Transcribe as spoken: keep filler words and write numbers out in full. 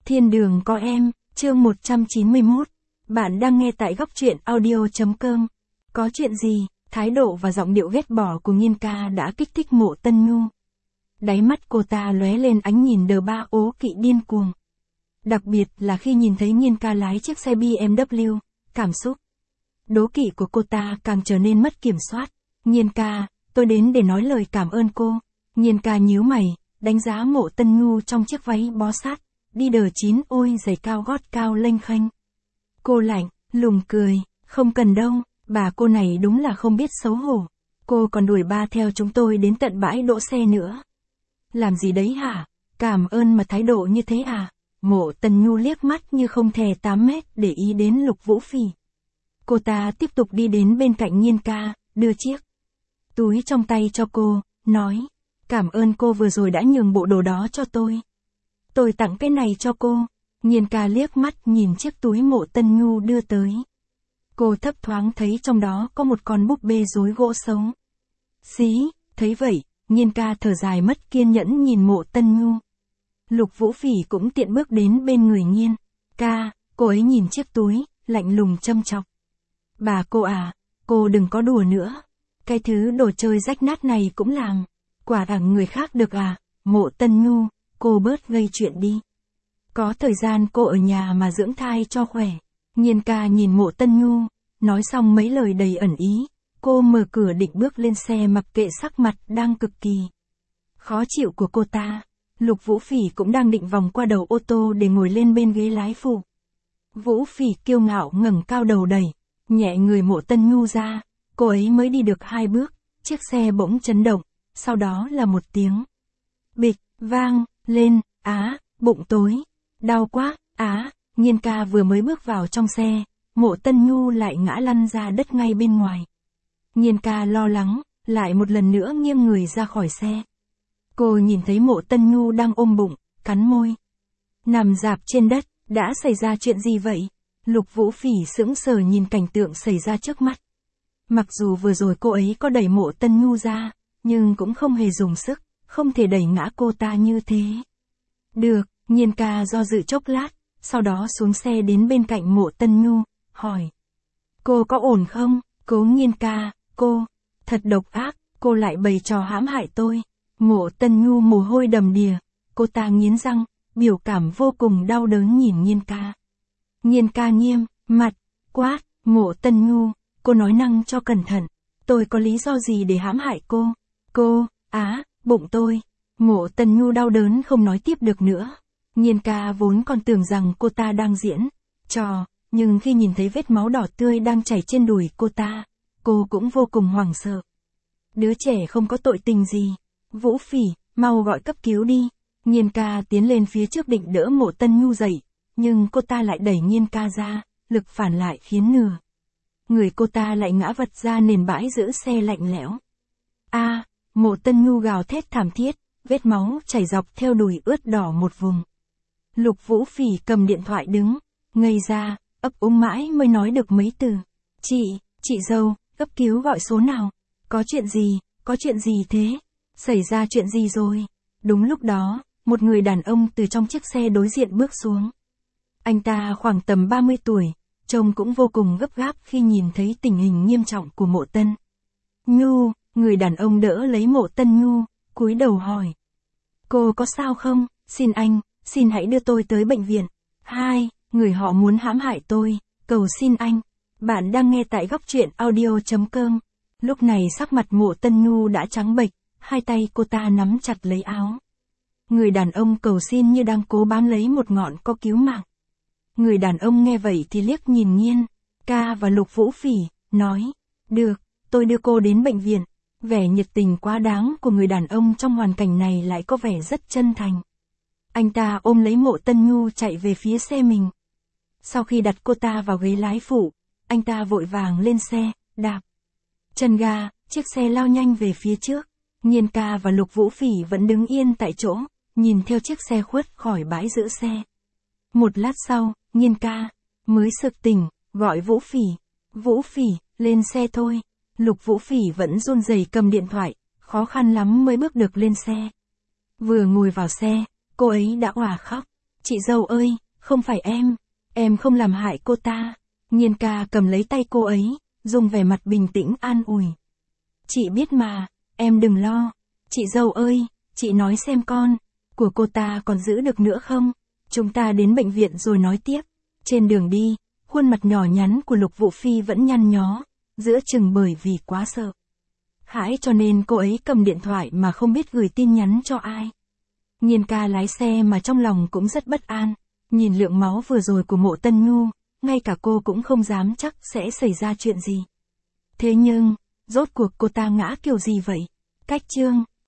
Thiên đường có em, chương một trăm chín mươi mốt. Bạn đang nghe tại góc truyện audio.com. Có chuyện gì? Thái độ và giọng điệu ghét bỏ của Nhiên ca đã kích thích Mộ Tân Nhu. Đáy mắt cô ta lóe lên ánh nhìn đờ ba ố kỵ điên cuồng. Đặc biệt là khi nhìn thấy Nhiên ca lái chiếc xe bê em vê, cảm xúc đố kỵ của cô ta càng trở nên mất kiểm soát. Nhiên ca, tôi đến để nói lời cảm ơn cô. Nhiên ca nhíu mày, đánh giá Mộ Tân Nhu trong chiếc váy bó sát, đi đờ chín ôi giày cao gót cao lênh khênh. Cô lạnh, lùng cười, không cần đâu, bà cô này đúng là không biết xấu hổ. Cô còn đuổi ba theo chúng tôi đến tận bãi đỗ xe nữa. Làm gì đấy hả? Cảm ơn mà thái độ như thế à? Mộ Tân Nhu liếc mắt như không thèm tám mét để ý đến Lục Vũ Phỉ. Cô ta tiếp tục đi đến bên cạnh Nhiên ca, đưa chiếc túi trong tay cho cô, nói, cảm ơn cô vừa rồi đã nhường bộ đồ đó cho tôi. Tôi tặng cái này cho cô. Nhiên ca liếc mắt nhìn chiếc túi Mộ Tân Nhu đưa tới. Cô thấp thoáng thấy trong đó có một con búp bê rối gỗ sống. Xí, thấy vậy, Nhiên ca thở dài mất kiên nhẫn nhìn Mộ Tân Nhu. Lục Vũ Phỉ cũng tiện bước đến bên người Nhiên ca, cô ấy nhìn chiếc túi, lạnh lùng châm chọc. Bà cô à, cô đừng có đùa nữa. Cái thứ đồ chơi rách nát này cũng làm quả đẳng người khác được à? Mộ Tân Nhu, cô bớt gây chuyện đi. Có thời gian cô ở nhà mà dưỡng thai cho khỏe. Nhiên ca nhìn Mộ Tân Nhu, nói xong mấy lời đầy ẩn ý. Cô mở cửa định bước lên xe mặc kệ sắc mặt đang cực kỳ khó chịu của cô ta. Lục Vũ Phỉ cũng đang định vòng qua đầu ô tô để ngồi lên bên ghế lái phụ. Vũ Phỉ kiêu ngạo ngẩng cao đầu đẩy nhẹ người Mộ Tân Nhu ra. Cô ấy mới đi được hai bước, chiếc xe bỗng chấn động, sau đó là một tiếng bịch vang lên. Á, bụng tối, đau quá. Á, Nhiên ca vừa mới bước vào trong xe, Mộ Tân Nhu lại ngã lăn ra đất ngay bên ngoài. Nhiên ca lo lắng, lại một lần nữa nghiêng người ra khỏi xe. Cô nhìn thấy Mộ Tân Nhu đang ôm bụng, cắn môi, nằm rạp trên đất. Đã xảy ra chuyện gì vậy? Lục Vũ Phỉ sững sờ nhìn cảnh tượng xảy ra trước mắt. Mặc dù vừa rồi cô ấy có đẩy Mộ Tân Nhu ra, nhưng cũng không hề dùng sức, không thể đẩy ngã cô ta như thế. Được, Nhiên ca do dự chốc lát, sau đó xuống xe đến bên cạnh Mộ Tân Nhu, hỏi. Cô có ổn không? Cố Nhiên ca, cô, thật độc ác, cô lại bày trò hãm hại tôi. Mộ Tân Nhu mồ hôi đầm đìa, cô ta nghiến răng, biểu cảm vô cùng đau đớn nhìn Nhiên ca. Nhiên ca nghiêm mặt, quát, Mộ Tân Nhu, cô nói năng cho cẩn thận, tôi có lý do gì để hãm hại cô? Cô, á, bụng tôi. Mộ Tân Nhu đau đớn không nói tiếp được nữa. Nhiên ca vốn còn tưởng rằng cô ta đang diễn trò, nhưng khi nhìn thấy vết máu đỏ tươi đang chảy trên đùi cô ta, cô cũng vô cùng hoảng sợ. Đứa trẻ không có tội tình gì. Vũ Phỉ, mau gọi cấp cứu đi. Nhiên ca tiến lên phía trước định đỡ Mộ Tân Nhu dậy, nhưng cô ta lại đẩy Nhiên ca ra, lực phản lại khiến nửa người cô ta lại ngã vật ra nền bãi giữa xe lạnh lẽo. A, à, Mộ Tân Nhu gào thét thảm thiết, vết máu chảy dọc theo đùi ướt đỏ một vùng. Lục Vũ Phỉ cầm điện thoại đứng, ngây ra, ấp úng mãi mới nói được mấy từ. Chị, chị dâu, cấp cứu gọi số nào? Có chuyện gì, có chuyện gì thế? Xảy ra chuyện gì rồi? Đúng lúc đó, một người đàn ông từ trong chiếc xe đối diện bước xuống. Anh ta khoảng tầm ba mươi tuổi, trông cũng vô cùng gấp gáp khi nhìn thấy tình hình nghiêm trọng của Mộ Tân Nhu. Người đàn ông đỡ lấy Mộ Tân Nhu, cúi đầu hỏi. Cô có sao không? Xin anh, xin hãy đưa tôi tới bệnh viện. Hai, người họ muốn hãm hại tôi, cầu xin anh. Bạn đang nghe tại góc truyện audio.com. Lúc này sắc mặt Mộ Tân Nhu đã trắng bệch, hai tay cô ta nắm chặt lấy áo. Người đàn ông cầu xin như đang cố bám lấy một ngọn có cứu mạng. Người đàn ông nghe vậy thì liếc nhìn Nhiên ca và Lục Vũ Phỉ, nói, được, tôi đưa cô đến bệnh viện. Vẻ nhiệt tình quá đáng của người đàn ông trong hoàn cảnh này lại có vẻ rất chân thành. Anh ta ôm lấy Mộ Tân Nhu chạy về phía xe mình. Sau khi đặt cô ta vào ghế lái phụ, anh ta vội vàng lên xe, đạp chân ga, chiếc xe lao nhanh về phía trước. Nhiên ca và Lục Vũ Phỉ vẫn đứng yên tại chỗ, nhìn theo chiếc xe khuất khỏi bãi giữ xe. Một lát sau, Nhiên ca mới sực tỉnh, gọi Vũ Phỉ. Vũ Phỉ, lên xe thôi. Lục Vũ Phỉ vẫn run rẩy cầm điện thoại, khó khăn lắm mới bước được lên xe. Vừa ngồi vào xe, cô ấy đã òa khóc. Chị dâu ơi, không phải em, em không làm hại cô ta. Nhiên ca cầm lấy tay cô ấy, dùng vẻ mặt bình tĩnh an ủi. Chị biết mà, em đừng lo. Chị dâu ơi, chị nói xem con, của cô ta còn giữ được nữa không? Chúng ta đến bệnh viện rồi nói tiếp. Trên đường đi, khuôn mặt nhỏ nhắn của Lục Vũ Phi vẫn nhăn nhó, giữa chừng bởi vì quá sợ hãi cho nên cô ấy cầm điện thoại mà không biết gửi tin nhắn cho ai. Nhiên ca lái xe mà trong lòng cũng rất bất an, nhìn lượng máu vừa rồi của Mộ Tân Nhu, ngay cả cô cũng không dám chắc sẽ xảy ra chuyện gì. Thế nhưng, rốt cuộc cô ta ngã kiểu gì vậy? Cách chương